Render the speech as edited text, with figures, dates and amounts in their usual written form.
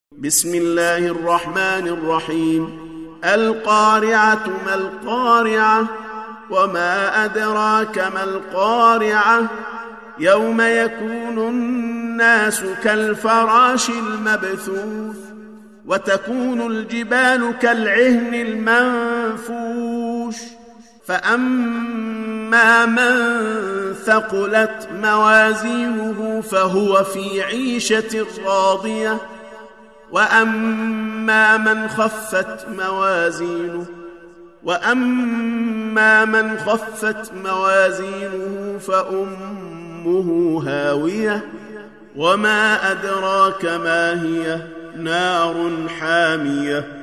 بسم الله الرحمن الرحيم. القارعة ما القارعة وما أدراك ما القارعة يوم يكون الناس كالفراش المبثوث وتكون الجبال كالعهن المنفوش فأما من ثقلت موازينه فهو في عيشة راضية وأما من خفت موازينه فأمه هاوية وما أدراك ما هي نار حامية